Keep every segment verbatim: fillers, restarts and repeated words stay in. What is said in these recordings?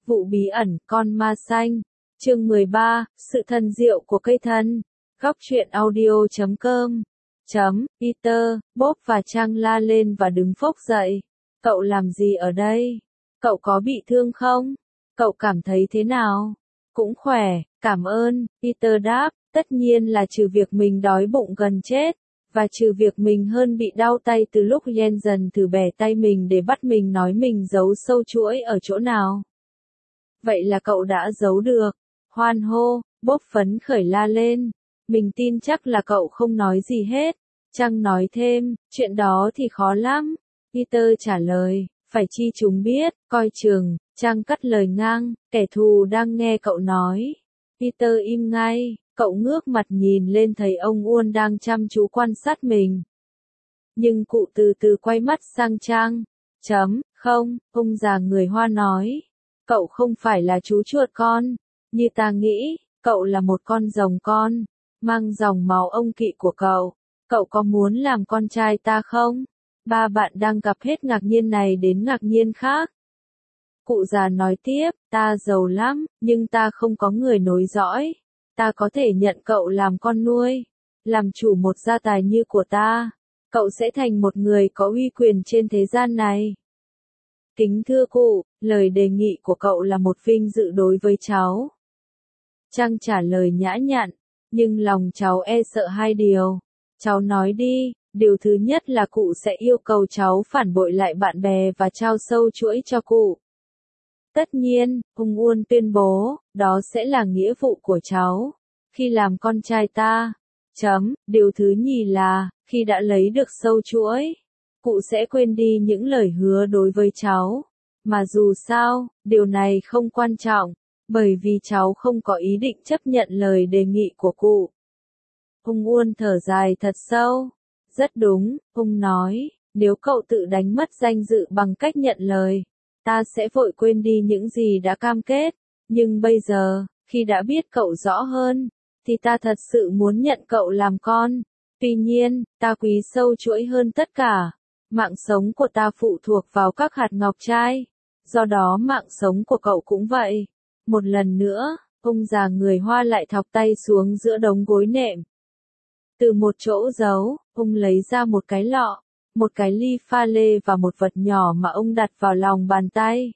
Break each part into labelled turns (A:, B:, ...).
A: Vụ bí ẩn con ma xanh. Chương mười ba, sự thần diệu của cây thân. Góc truyện audio chấm com. Chấm, Peter, Bob và Trang la lên và đứng phốc dậy. Cậu làm gì ở đây? Cậu có bị thương không? Cậu cảm thấy thế nào? Cũng khỏe, cảm ơn, Peter đáp, tất nhiên là trừ việc mình đói bụng gần chết, và trừ việc mình hơn bị đau tay từ lúc Yen dần thử bẻ tay mình để bắt mình nói mình giấu sâu chuỗi ở chỗ nào. Vậy là cậu đã giấu được. Hoan hô, Bob phấn khởi la lên. Mình tin chắc là cậu không nói gì hết. Trang nói thêm, chuyện đó thì khó lắm. Peter trả lời, phải chi chúng biết, coi chừng. Trang cắt lời ngang, kẻ thù đang nghe cậu nói. Peter im ngay, cậu ngước mặt nhìn lên thấy ông Uôn đang chăm chú quan sát mình. Nhưng cụ từ từ quay mắt sang Trang. Chấm, không, ông già người Hoa nói. Cậu không phải là chú chuột con, như ta nghĩ, cậu là một con rồng con, mang dòng máu ông kỵ của cậu. Cậu có muốn làm con trai ta không? Ba bạn đang gặp hết ngạc nhiên này đến ngạc nhiên khác. Cụ già nói tiếp, ta giàu lắm, nhưng ta không có người nối dõi. Ta có thể nhận cậu làm con nuôi, làm chủ một gia tài như của ta. Cậu sẽ thành một người có uy quyền trên thế gian này. Kính thưa cụ, lời đề nghị của cậu là một vinh dự đối với cháu. Trang trả lời nhã nhặn, nhưng lòng cháu e sợ hai điều. Cháu nói đi, điều thứ nhất là cụ sẽ yêu cầu cháu phản bội lại bạn bè và trao sâu chuỗi cho cụ. Tất nhiên, ông Uôn tuyên bố, đó sẽ là nghĩa vụ của cháu, khi làm con trai ta. Chấm, điều thứ nhì là, khi đã lấy được sâu chuỗi, cụ sẽ quên đi những lời hứa đối với cháu. Mà dù sao, điều này không quan trọng, bởi vì cháu không có ý định chấp nhận lời đề nghị của cụ. Ông Uôn thở dài thật sâu. Rất đúng, ông nói, nếu cậu tự đánh mất danh dự bằng cách nhận lời, ta sẽ vội quên đi những gì đã cam kết. Nhưng bây giờ, khi đã biết cậu rõ hơn, thì ta thật sự muốn nhận cậu làm con. Tuy nhiên, ta quý sâu chuỗi hơn tất cả. Mạng sống của ta phụ thuộc vào các hạt ngọc trai. Do đó mạng sống của cậu cũng vậy. Một lần nữa, ông già người Hoa lại thọc tay xuống giữa đống gối nệm. Từ một chỗ giấu, ông lấy ra một cái lọ, một cái ly pha lê và một vật nhỏ mà ông đặt vào lòng bàn tay.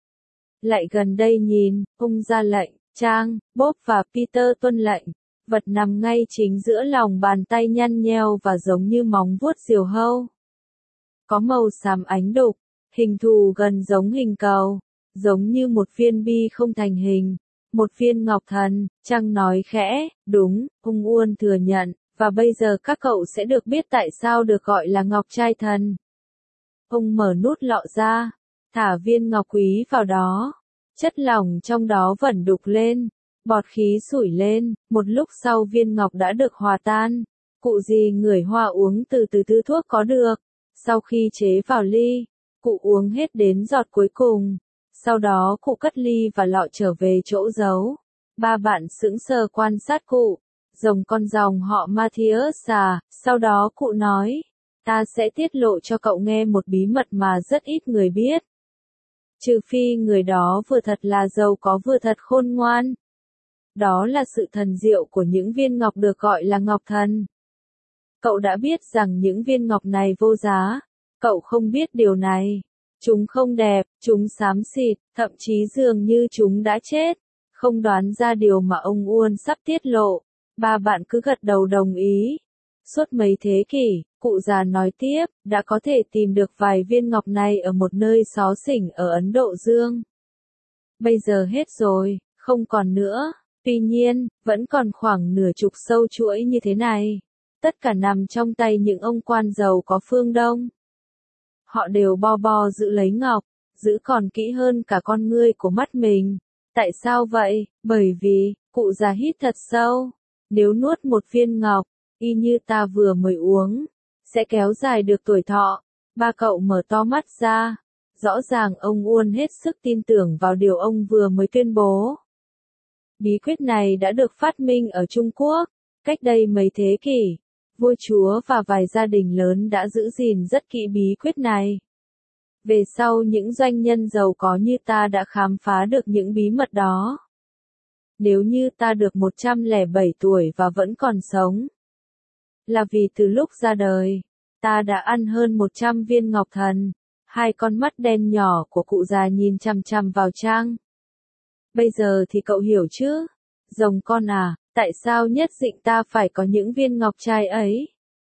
A: Lại gần đây nhìn, ông ra lệnh, Trang, Bob và Peter tuân lệnh. Vật nằm ngay chính giữa lòng bàn tay nhăn nheo và giống như móng vuốt diều hâu. Có màu xám ánh đục, hình thù gần giống hình cầu, giống như một viên bi không thành hình, một viên ngọc thần. Trang nói khẽ, đúng, ông Uôn thừa nhận, và bây giờ các cậu sẽ được biết tại sao được gọi là ngọc trai thần. Ông mở nút lọ ra, thả viên ngọc quý vào đó. Chất lỏng trong đó vẩn đục lên, bọt khí sủi lên, một lúc sau viên ngọc đã được hòa tan. Cụ gì người Hoa uống từ từ thứ thuốc có được. Sau khi chế vào ly, cụ uống hết đến giọt cuối cùng. Sau đó cụ cất ly và lọ trở về chỗ giấu. Ba bạn sững sờ quan sát cụ. Rồng con dòng họ Matthias à, sau đó cụ nói, ta sẽ tiết lộ cho cậu nghe một bí mật mà rất ít người biết. Trừ phi người đó vừa thật là giàu có vừa thật khôn ngoan. Đó là sự thần diệu của những viên ngọc được gọi là ngọc thần. Cậu đã biết rằng những viên ngọc này vô giá. Cậu không biết điều này. Chúng không đẹp, chúng xám xịt, thậm chí dường như chúng đã chết. Không đoán ra điều mà ông Uôn sắp tiết lộ. Ba bạn cứ gật đầu đồng ý. Suốt mấy thế kỷ, cụ già nói tiếp, đã có thể tìm được vài viên ngọc này ở một nơi xó xỉnh ở Ấn Độ Dương. Bây giờ hết rồi, không còn nữa. Tuy nhiên, vẫn còn khoảng nửa chục sâu chuỗi như thế này. Tất cả nằm trong tay những ông quan giàu có phương Đông. Họ đều bo bo giữ lấy ngọc, giữ còn kỹ hơn cả con ngươi của mắt mình. Tại sao vậy? Bởi vì, cụ già hít thật sâu. Nếu nuốt một viên ngọc, y như ta vừa mới uống, sẽ kéo dài được tuổi thọ. Ba cậu mở to mắt ra. Rõ ràng ông Uôn hết sức tin tưởng vào điều ông vừa mới tuyên bố. Bí quyết này đã được phát minh ở Trung Quốc, cách đây mấy thế kỷ. Vua chúa và vài gia đình lớn đã giữ gìn rất kỹ bí quyết này. Về sau những doanh nhân giàu có như ta đã khám phá được những bí mật đó. Nếu như ta được một trăm lẻ bảy tuổi và vẫn còn sống, là vì từ lúc ra đời, ta đã ăn hơn một trăm viên ngọc thần. Hai con mắt đen nhỏ của cụ già nhìn chằm chằm vào Trang. Bây giờ thì cậu hiểu chứ? Rồng con à, tại sao nhất định ta phải có những viên ngọc trai ấy?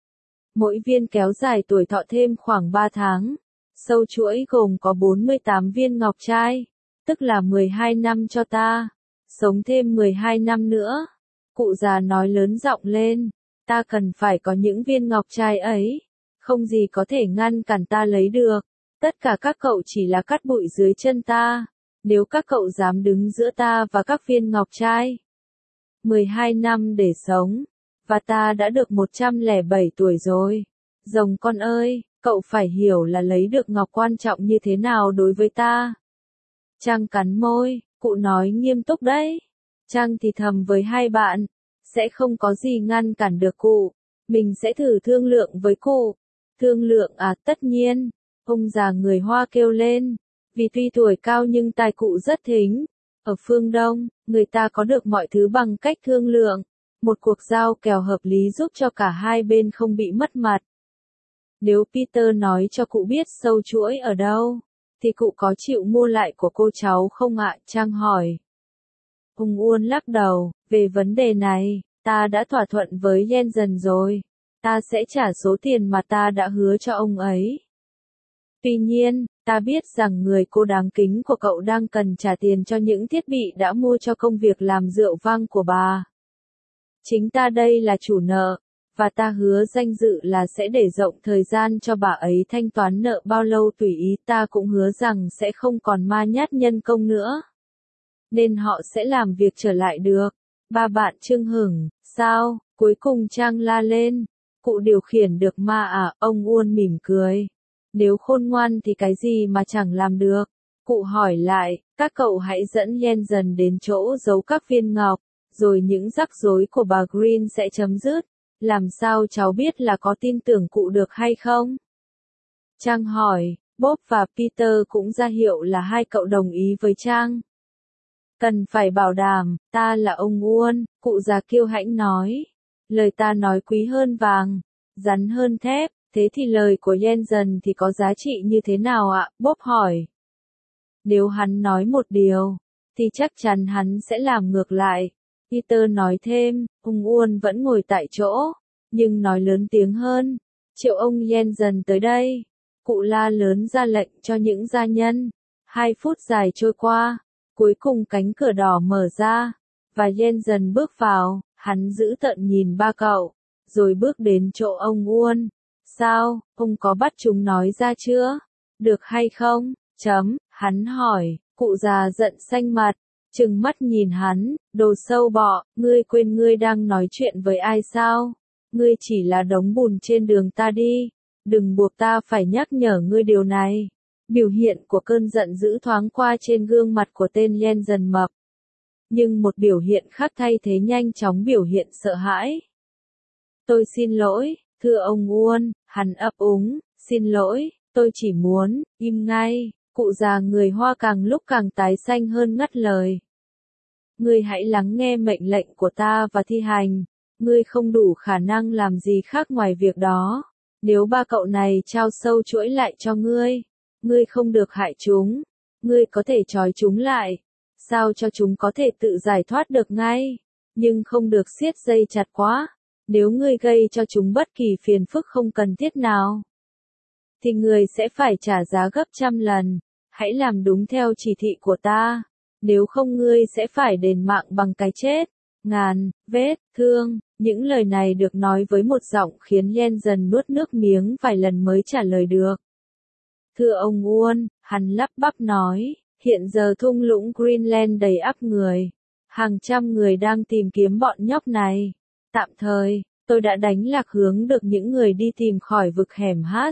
A: Mỗi viên kéo dài tuổi thọ thêm khoảng ba tháng. Sâu chuỗi gồm có bốn mươi tám viên ngọc trai, tức là mười hai năm cho ta. Sống thêm mười hai năm nữa. Cụ già nói lớn giọng lên. Ta cần phải có những viên ngọc trai ấy. Không gì có thể ngăn cản ta lấy được. Tất cả các cậu chỉ là cát bụi dưới chân ta. Nếu các cậu dám đứng giữa ta và các viên ngọc trai. mười hai năm để sống. Và ta đã được một trăm lẻ bảy tuổi rồi. Rồng con ơi, cậu phải hiểu là lấy được ngọc quan trọng như thế nào đối với ta. Trang cắn môi, cụ nói nghiêm túc đấy. Trang thì thầm với hai bạn. Sẽ không có gì ngăn cản được cụ. Mình sẽ thử thương lượng với cụ. Thương lượng à, tất nhiên. Ông già người Hoa kêu lên. Vì tuy tuổi cao nhưng tài cụ rất thính. Ở phương Đông, người ta có được mọi thứ bằng cách thương lượng. Một cuộc giao kèo hợp lý giúp cho cả hai bên không bị mất mặt. Nếu Peter nói cho cụ biết sâu chuỗi ở đâu, thì cụ có chịu mua lại của cô cháu không ạ? Trang hỏi. Ông Uôn lắc đầu, về vấn đề này, ta đã thỏa thuận với Jensen rồi. Ta sẽ trả số tiền mà ta đã hứa cho ông ấy. Tuy nhiên, ta biết rằng người cô đáng kính của cậu đang cần trả tiền cho những thiết bị đã mua cho công việc làm rượu vang của bà. Chính ta đây là chủ nợ, và ta hứa danh dự là sẽ để rộng thời gian cho bà ấy thanh toán nợ bao lâu tùy ý. Ta cũng hứa rằng sẽ không còn ma nhát nhân công nữa. Nên họ sẽ làm việc trở lại được. Ba bạn chưng hửng, sao? Cuối cùng Trang la lên. Cụ điều khiển được ma à? Ông Uôn mỉm cười. Nếu khôn ngoan thì cái gì mà chẳng làm được? Cụ hỏi lại, các cậu hãy dẫn Jensen đến chỗ giấu các viên ngọc, rồi những rắc rối của bà Green sẽ chấm dứt. Làm sao cháu biết là có tin tưởng cụ được hay không? Trang hỏi, Bob và Peter cũng ra hiệu là hai cậu đồng ý với Trang. Cần phải bảo đảm, ta là ông Uôn, cụ già kiêu hãnh nói. Lời ta nói quý hơn vàng, rắn hơn thép, thế thì lời của Jensen thì có giá trị như thế nào ạ? Bob hỏi. Nếu hắn nói một điều, thì chắc chắn hắn sẽ làm ngược lại. Peter nói thêm, ông Uôn vẫn ngồi tại chỗ, nhưng nói lớn tiếng hơn. Triệu ông Jensen tới đây. Cụ la lớn ra lệnh cho những gia nhân. Hai phút dài trôi qua, cuối cùng cánh cửa đỏ mở ra, và Jensen bước vào. Hắn giữ tợn nhìn ba cậu, rồi bước đến chỗ ông Uôn. Sao, ông có bắt chúng nói ra chưa? Được hay không? Chấm, hắn hỏi. Cụ già giận xanh mặt, trừng mắt nhìn hắn, đồ sâu bọ, ngươi quên ngươi đang nói chuyện với ai sao? Ngươi chỉ là đống bùn trên đường ta đi, đừng buộc ta phải nhắc nhở ngươi điều này. Biểu hiện của cơn giận dữ thoáng qua trên gương mặt của tên Jensen mập. Nhưng một biểu hiện khác thay thế nhanh chóng biểu hiện sợ hãi. Tôi xin lỗi, thưa ông Uôn, hắn ấp úng, xin lỗi, tôi chỉ muốn, im ngay. Cụ già người Hoa càng lúc càng tái xanh hơn ngắt lời. Ngươi hãy lắng nghe mệnh lệnh của ta và thi hành, ngươi không đủ khả năng làm gì khác ngoài việc đó. Nếu ba cậu này trao sâu chuỗi lại cho ngươi, ngươi không được hại chúng, ngươi có thể trói chúng lại, sao cho chúng có thể tự giải thoát được ngay, nhưng không được siết dây chặt quá, nếu ngươi gây cho chúng bất kỳ phiền phức không cần thiết nào, thì ngươi sẽ phải trả giá gấp trăm lần. Hãy làm đúng theo chỉ thị của ta, nếu không ngươi sẽ phải đền mạng bằng cái chết. Ngàn, vết, thương, những lời này được nói với một giọng khiến Jensen nuốt nước miếng vài lần mới trả lời được. Thưa ông Uôn, hắn lắp bắp nói, hiện giờ thung lũng Greenland đầy ắp người. Hàng trăm người đang tìm kiếm bọn nhóc này. Tạm thời, tôi đã đánh lạc hướng được những người đi tìm khỏi vực hẻm Hats,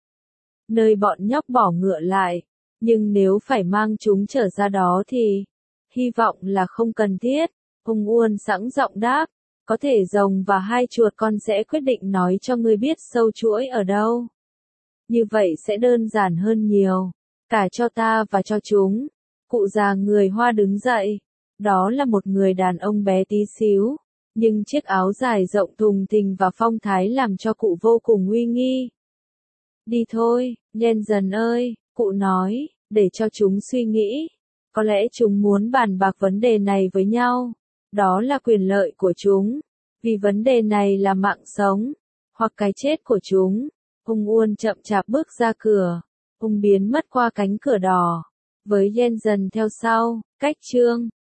A: nơi bọn nhóc bỏ ngựa lại. Nhưng nếu phải mang chúng trở ra đó thì, hy vọng là không cần thiết. Ông Uôn sẵn giọng đáp, có thể rồng và hai chuột con sẽ quyết định nói cho ngươi biết sâu chuỗi ở đâu. Như vậy sẽ đơn giản hơn nhiều. Cả cho ta và cho chúng. Cụ già người Hoa đứng dậy. Đó là một người đàn ông bé tí xíu. Nhưng chiếc áo dài rộng thùng thình và phong thái làm cho cụ vô cùng uy nghi. Đi thôi, Nhen dần ơi, cụ nói, để cho chúng suy nghĩ. Có lẽ chúng muốn bàn bạc vấn đề này với nhau. Đó là quyền lợi của chúng. Vì vấn đề này là mạng sống, hoặc cái chết của chúng. Ung Uôn chậm chạp bước ra cửa. Ung biến mất qua cánh cửa đỏ. Với Yen dần theo sau, cách chương.